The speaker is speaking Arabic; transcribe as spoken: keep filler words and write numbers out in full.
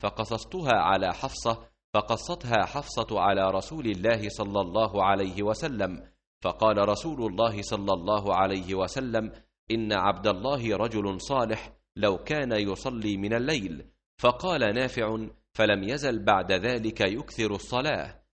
فقصصتها على حفصة فقصتها حفصة على رسول الله صلى الله عليه وسلم، فقال رسول الله صلى الله عليه وسلم: إن عبد الله رجل صالح لو كان يصلي من الليل. فقال نافع: فلم يزل بعد ذلك يكثر الصلاة.